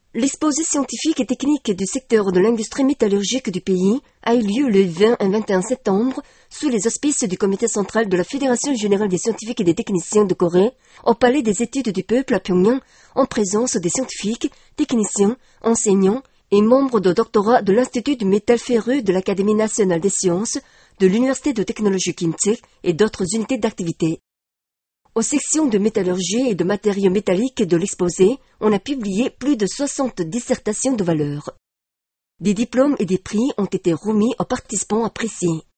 L'exposé scientifique et technique du secteur de l'industrie métallurgique du pays a eu lieu le 20 et 21 septembre sous les auspices du comité central de la Fédération générale des scientifiques et des techniciens de Corée au Palais des études du peuple à Pyongyang en présence des scientifiques, techniciens, enseignants et membres de doctorat de l'Institut du métal ferreux de l'Académie nationale des sciences, de l'Université de technologie Kim-Il et d'autres unités d'activité. Aux sections de métallurgie et de matériaux métalliques de l'exposé, on a publié plus de 60 dissertations de valeur. Des diplômes et des prix ont été remis aux participants appréciés.